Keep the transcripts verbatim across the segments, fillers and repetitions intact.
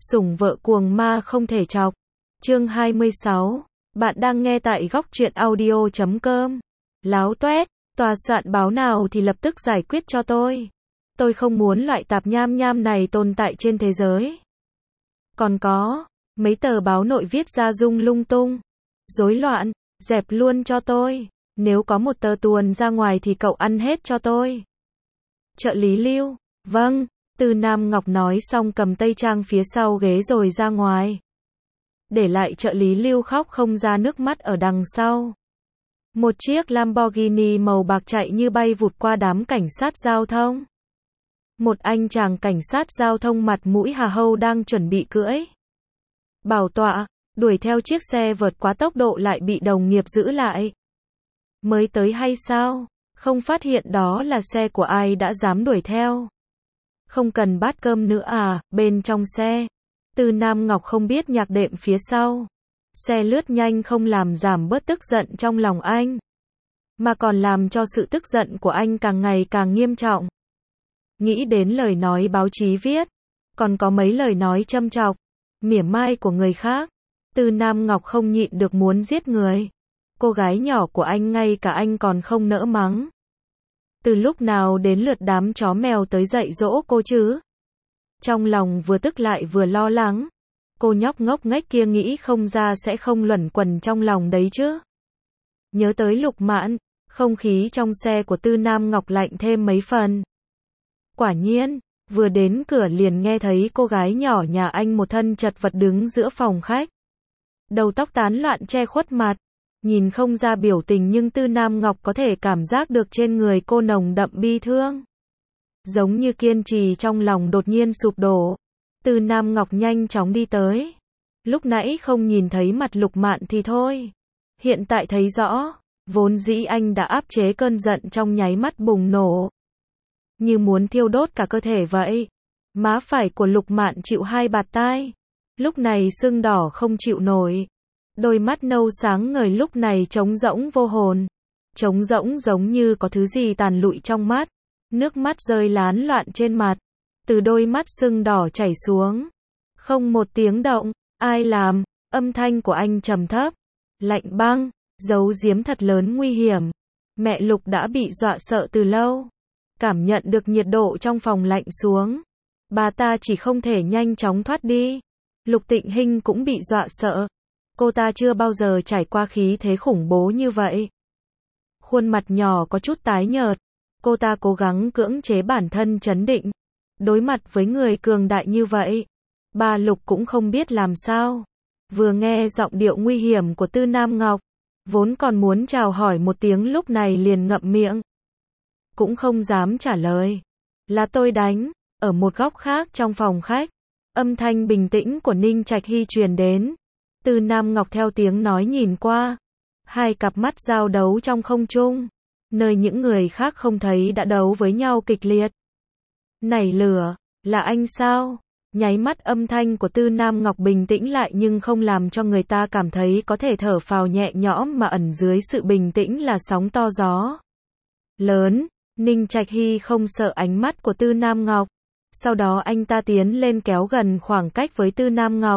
Sủng vợ cuồng ma không thể chọc. Chương hai mươi sáu. Bạn đang nghe tại góc truyện audio chấm com. Láo toét, tòa soạn báo nào thì lập tức giải quyết cho tôi. Tôi không muốn loại tạp nham nham này tồn tại trên thế giới. Còn có, mấy tờ báo nội viết ra dung lung tung, rối loạn, dẹp luôn cho tôi. Nếu có một tờ tuồn ra ngoài thì cậu ăn hết cho tôi. Trợ lý Lưu, vâng. Tư Nam Ngọc nói xong cầm tây trang phía sau ghế rồi ra ngoài. Để lại trợ lý Lưu khóc không ra nước mắt ở đằng sau. Một chiếc Lamborghini màu bạc chạy như bay vụt qua đám cảnh sát giao thông. Một anh chàng cảnh sát giao thông mặt mũi hà hâu đang chuẩn bị cưỡi bảo tọa, đuổi theo chiếc xe vượt quá tốc độ lại bị đồng nghiệp giữ lại. Mới tới hay sao? Không phát hiện đó là xe của ai đã dám đuổi theo? Không cần bát cơm nữa à? Bên trong xe, Tư Nam Ngọc không biết nhạc đệm phía sau. Xe lướt nhanh không làm giảm bớt tức giận trong lòng anh, mà còn làm cho sự tức giận của anh càng ngày càng nghiêm trọng. Nghĩ đến lời nói báo chí viết, còn có mấy lời nói châm chọc, mỉa mai của người khác, Tư Nam Ngọc không nhịn được muốn giết người. Cô gái nhỏ của anh ngay cả anh còn không nỡ mắng. Từ lúc nào đến lượt đám chó mèo tới dạy dỗ cô chứ? Trong lòng vừa tức lại vừa lo lắng. Cô nhóc ngốc nghếch kia nghĩ không ra sẽ không luẩn quẩn trong lòng đấy chứ. Nhớ tới Lục Mạn, không khí trong xe của Tư Nam Ngọc lạnh thêm mấy phần. Quả nhiên, vừa đến cửa liền nghe thấy cô gái nhỏ nhà anh một thân chật vật đứng giữa phòng khách. Đầu tóc tán loạn che khuất mặt. Nhìn không ra biểu tình nhưng Tư Nam Ngọc có thể cảm giác được trên người cô nồng đậm bi thương. Giống như kiên trì trong lòng đột nhiên sụp đổ. Tư Nam Ngọc nhanh chóng đi tới. Lúc nãy không nhìn thấy mặt Lục Mạn thì thôi. Hiện tại thấy rõ, vốn dĩ anh đã áp chế cơn giận trong nháy mắt bùng nổ. Như muốn thiêu đốt cả cơ thể vậy. Má phải của Lục Mạn chịu hai bạt tai. Lúc này sưng đỏ không chịu nổi. Đôi mắt nâu sáng ngời lúc này trống rỗng vô hồn. Trống rỗng giống như có thứ gì tàn lụi trong mắt. Nước mắt rơi lán loạn trên mặt. Từ đôi mắt sưng đỏ chảy xuống. Không một tiếng động. Ai làm? Âm thanh của anh trầm thấp, lạnh băng, giấu giếm thật lớn nguy hiểm. Mẹ Lục đã bị dọa sợ từ lâu. Cảm nhận được nhiệt độ trong phòng lạnh xuống. Bà ta chỉ không thể nhanh chóng thoát đi. Lục Tịnh Hinh cũng bị dọa sợ. Cô ta chưa bao giờ trải qua khí thế khủng bố như vậy. Khuôn mặt nhỏ có chút tái nhợt. Cô ta cố gắng cưỡng chế bản thân trấn định. Đối mặt với người cường đại như vậy, bà Lục cũng không biết làm sao. Vừa nghe giọng điệu nguy hiểm của Tư Nam Ngọc, vốn còn muốn chào hỏi một tiếng lúc này liền ngậm miệng. Cũng không dám trả lời. Là tôi đánh. Ở một góc khác trong phòng khách, âm thanh bình tĩnh của Ninh Trạch Hy truyền đến. Tư Nam Ngọc theo tiếng nói nhìn qua. Hai cặp mắt giao đấu trong không trung. Nơi những người khác không thấy đã đấu với nhau kịch liệt. Nảy lửa, là anh sao? Nháy mắt âm thanh của Tư Nam Ngọc bình tĩnh lại nhưng không làm cho người ta cảm thấy có thể thở phào nhẹ nhõm mà ẩn dưới sự bình tĩnh là sóng to gió lớn. Ninh Trạch Hy không sợ ánh mắt của Tư Nam Ngọc. Sau đó anh ta tiến lên kéo gần khoảng cách với Tư Nam Ngọc.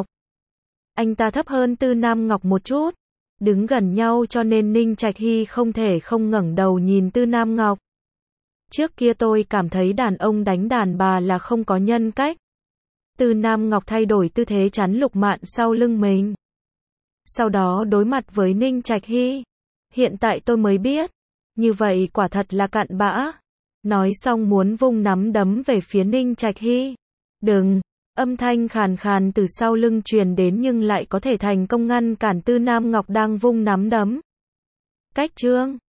Anh ta thấp hơn Tư Nam Ngọc một chút. Đứng gần nhau cho nên Ninh Trạch Hy không thể không ngẩng đầu nhìn Tư Nam Ngọc. Trước kia tôi cảm thấy đàn ông đánh đàn bà là không có nhân cách. Tư Nam Ngọc thay đổi tư thế chắn Lục Mạn sau lưng mình. Sau đó đối mặt với Ninh Trạch Hy. Hiện tại tôi mới biết. Như vậy quả thật là cặn bã. Nói xong muốn vung nắm đấm về phía Ninh Trạch Hy. Đừng. Âm thanh khàn khàn từ sau lưng truyền đến nhưng lại có thể thành công ngăn cản Tư Nam Ngọc đang vung nắm đấm. Cách chương